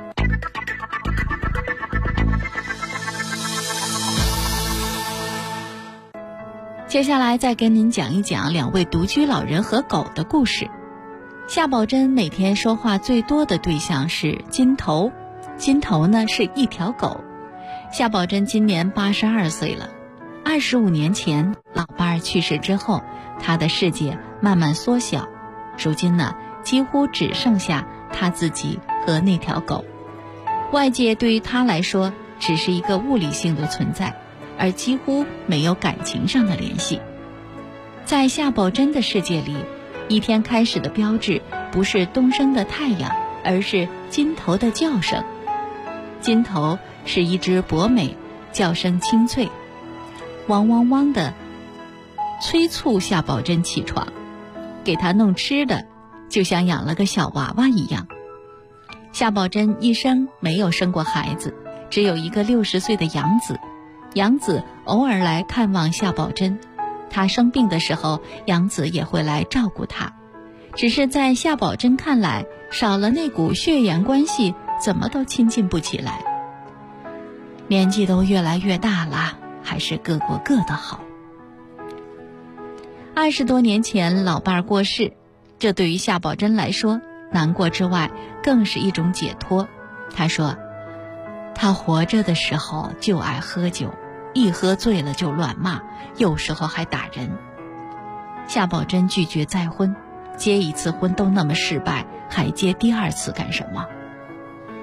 接下来再跟您讲一讲2位独居老人和狗的故事。夏宝珍每天说话最多的对象是金头，金头呢是一条狗。夏宝珍今年82岁了。25年前老伴儿去世之后，她的世界慢慢缩小，如今呢几乎只剩下她自己和那条狗。外界对于她来说只是一个物理性的存在，而几乎没有感情上的联系。在夏宝珍的世界里，一天开始的标志不是东升的太阳，而是金头的叫声。金头是一只博美，叫声清脆，汪汪汪的催促夏宝珍起床，给她弄吃的，就像养了个小娃娃一样。夏宝珍一生没有生过孩子，只有一个60岁的养子。养子偶尔来看望夏宝珍，她生病的时候，养子也会来照顾她。只是在夏宝珍看来，少了那股血缘关系，怎么都亲近不起来。年纪都越来越大了，还是各过各的好。20多年前老伴儿过世，这对于夏宝珍来说，难过之外更是一种解脱。她说他活着的时候就爱喝酒，一喝醉了就乱骂，有时候还打人。夏宝珍拒绝再婚，结1次婚都那么失败，还结第2次干什么？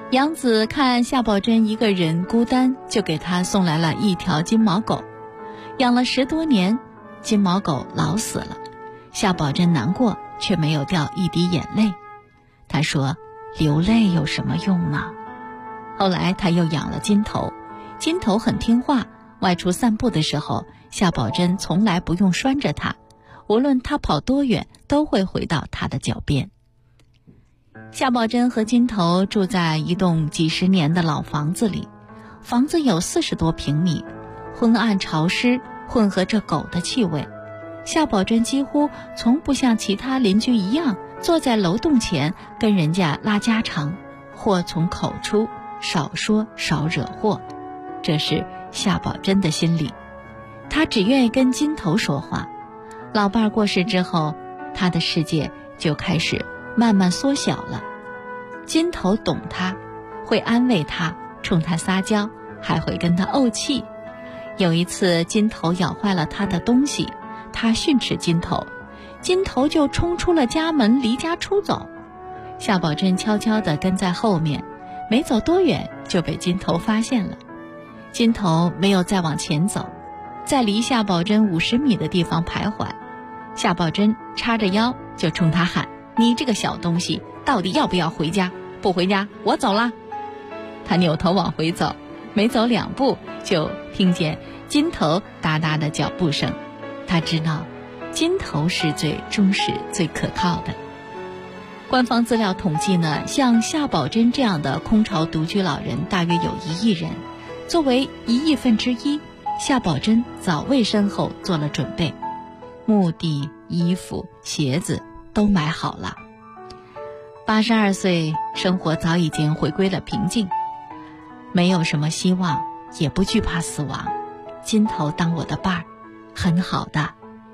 杨子看夏宝珍一个人孤单，就给她送来了一条金毛狗。养了10多年，金毛狗老死了，夏宝珍难过，却没有掉一滴眼泪。她说，流泪有什么用呢？后来她又养了金头，金头很听话，外出散步的时候，夏宝珍从来不用拴着它，无论它跑多远，都会回到它的脚边。夏宝珍和金头住在一栋几十年的老房子里，房子有40多平米，昏暗潮湿，混合着狗的气味。夏宝珍几乎从不像其他邻居一样坐在楼洞前跟人家拉家常，祸从口出，少说少惹祸，这是夏宝珍的心理。她只愿意跟金头说话。老伴儿过世之后，她的世界就开始慢慢缩小了。金头懂她，会安慰她，冲她撒娇，还会跟她怄气。有一次金头咬坏了她的东西，她训斥金头，金头就冲出了家门，离家出走。夏宝珍悄悄地跟在后面，没走多远就被金头发现了。金头没有再往前走，在离夏宝珍50米的地方徘徊。夏宝珍叉着腰就冲他喊，你这个小东西到底要不要回家？不回家我走啦。他扭头往回走，没走2步就听见金头哒哒的脚步声。他知道金头是最忠实最可靠的。官方资料统计呢，像夏宝珍这样的空巢独居老人大约有1亿人。作为1亿分之一，夏宝珍早为身后做了准备，墓地、衣服、鞋子都买好了。82岁，生活早已经回归了平静，没有什么希望，也不惧怕死亡。金头当我的伴儿，很好的。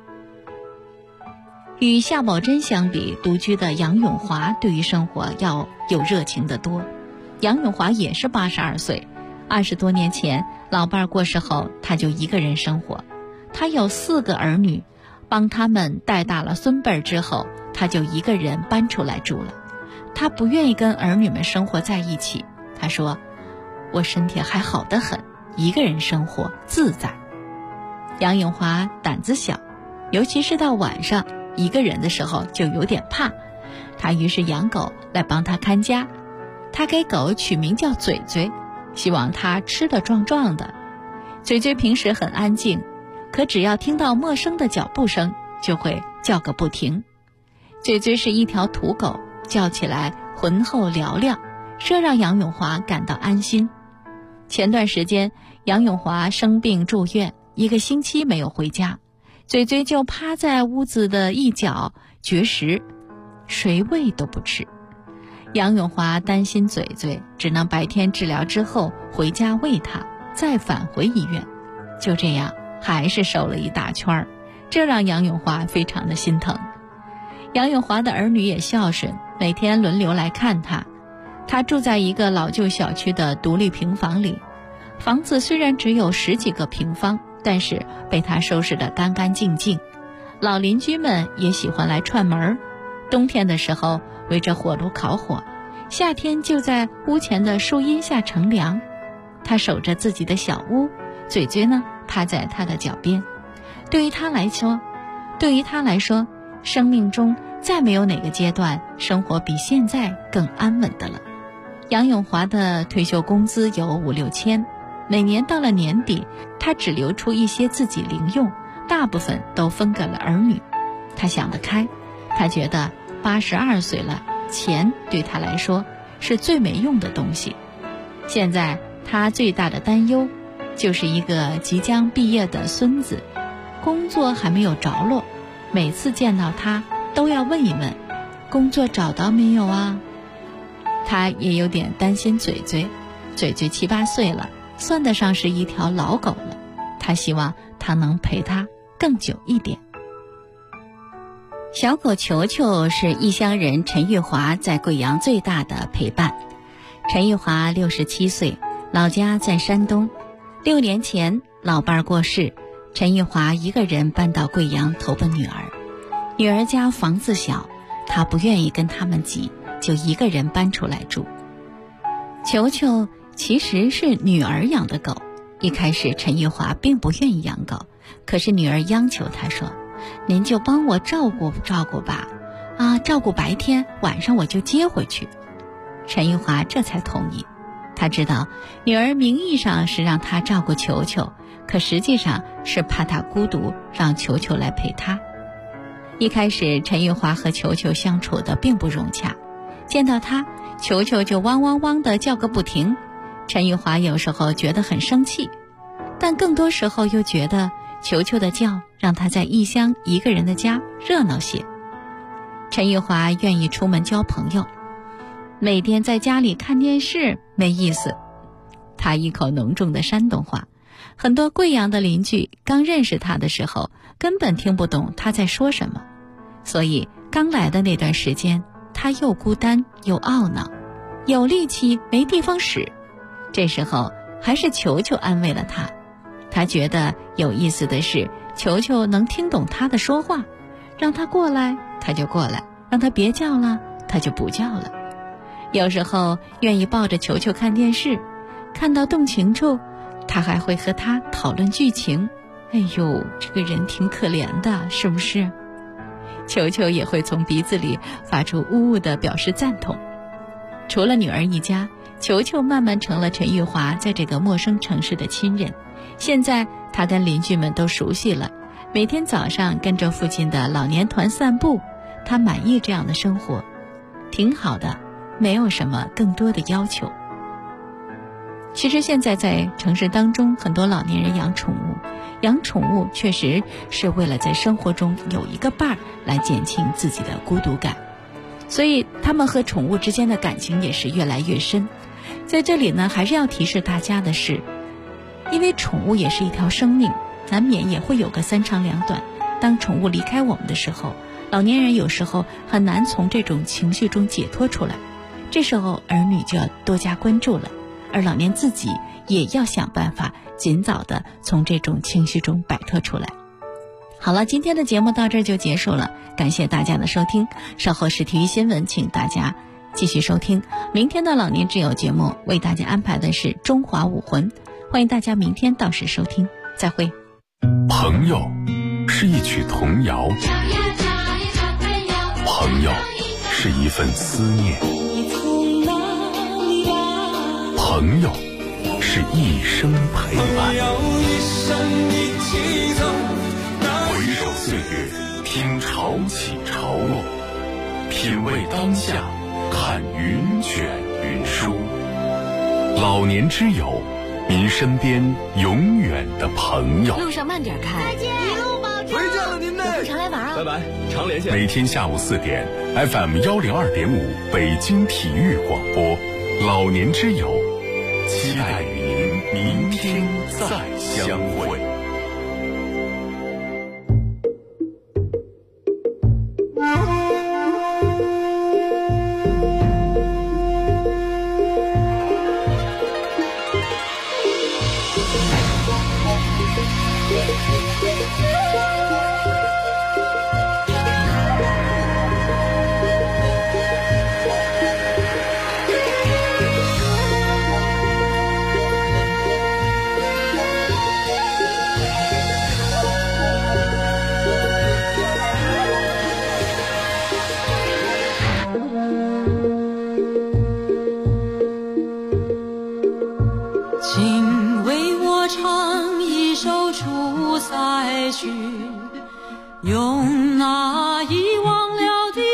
与夏宝珍相比，独居的杨永华对于生活要有热情得多。杨永华也是82岁，20多年前老伴儿过世后，他就一个人生活。他有4个儿女，帮他们带大了孙辈之后，他就一个人搬出来住了。他不愿意跟儿女们生活在一起，他说，我身体还好得很，一个人生活自在。杨永华胆子小，尤其是到晚上一个人的时候就有点怕，他于是养狗来帮他看家。他给狗取名叫嘴嘴，希望它吃得壮壮的。嘴嘴平时很安静，可只要听到陌生的脚步声就会叫个不停。嘴嘴是一条土狗，叫起来浑厚嘹亮，这让杨永华感到安心。前段时间杨永华生病住院，1个星期没有回家，嘴嘴就趴在屋子的一角绝食，谁喂都不吃。杨永华担心嘴嘴，只能白天治疗之后回家喂它，再返回医院。就这样还是瘦了一大圈，这让杨永华非常的心疼。杨永华的儿女也孝顺，每天轮流来看他。他住在一个老旧小区的独立平房里，房子虽然只有10几个平方，但是被他收拾得干干净净。老邻居们也喜欢来串门，冬天的时候围着火炉烤火，夏天就在屋前的树荫下乘凉。他守着自己的小屋，嘴嘴呢趴在他的脚边。对于他来说，生命中再没有哪个阶段生活比现在更安稳的了。杨永华的退休工资有5、6千，每年到了年底，他只留出一些自己零用，大部分都分给了儿女。他想得开，他觉得82岁了，钱对他来说是最没用的东西。现在他最大的担忧就是一个即将毕业的孙子，工作还没有着落，每次见到他都要问一问，工作找到没有啊？他也有点担心嘴嘴7、8岁了，算得上是一条老狗了，他希望他能陪他更久一点。 小狗球球是异乡人陈玉华在贵阳最大的陪伴。陈玉华67岁，老家在山东。6年前老伴儿过世，陈玉华一个人搬到贵阳投奔女儿。女儿家房子小，他不愿意跟他们挤，就一个人搬出来住。 球球其实是女儿养的狗，一开始陈玉华并不愿意养狗，可是女儿央求他说：“您就帮我照顾照顾吧，照顾白天，晚上我就接回去。”陈玉华这才同意。他知道女儿名义上是让他照顾球球，可实际上是怕他孤独，让球球来陪他。一开始陈玉华和球球相处的并不融洽，见到他，球球就汪汪汪地叫个不停。陈玉华有时候觉得很生气，但更多时候又觉得球球的叫让他在异乡一个人的家热闹些。陈玉华愿意出门交朋友，每天在家里看电视没意思。他一口浓重的山东话，很多贵阳的邻居刚认识他的时候根本听不懂他在说什么，所以刚来的那段时间他又孤单又懊恼，有力气没地方使。这时候还是球球安慰了他。他觉得有意思的是，球球能听懂他的说话，让他过来他就过来，让他别叫了他就不叫了。有时候愿意抱着球球看电视，看到动情处，他还会和他讨论剧情。哎呦，这个人挺可怜的，是不是？球球也会从鼻子里发出呜呜的表示赞同。除了女儿一家，球球慢慢成了陈玉华在这个陌生城市的亲人。现在他跟邻居们都熟悉了，每天早上跟着附近的老年团散步，他满意这样的生活，挺好的，没有什么更多的要求。其实现在在城市当中，很多老年人养宠物确实是为了在生活中有一个伴儿来减轻自己的孤独感，所以他们和宠物之间的感情也是越来越深。在这里呢，还是要提示大家的是，因为宠物也是一条生命，难免也会有个三长两短。当宠物离开我们的时候，老年人有时候很难从这种情绪中解脱出来，这时候儿女就要多加关注了，而老年自己也要想办法尽早的从这种情绪中摆脱出来。好了，今天的节目到这儿就结束了，感谢大家的收听。稍后是体育新闻，请大家继续收听。明天的老年之友节目为大家安排的是中华武魂，欢迎大家明天到时收听，再会。 朋友是一曲童谣，朋友是一份思念，朋友是一生陪伴。回首岁月，听潮起潮落，品味当下，看云卷云舒。老年之友，您身边永远的朋友。 路上慢点开， 再见，一路保重。 回见了您嘞， 常来玩啊！ 拜拜，常联系。 每天下午4点 ，FM 102.5北京体育广播，老年之友，期待与您明天再相会。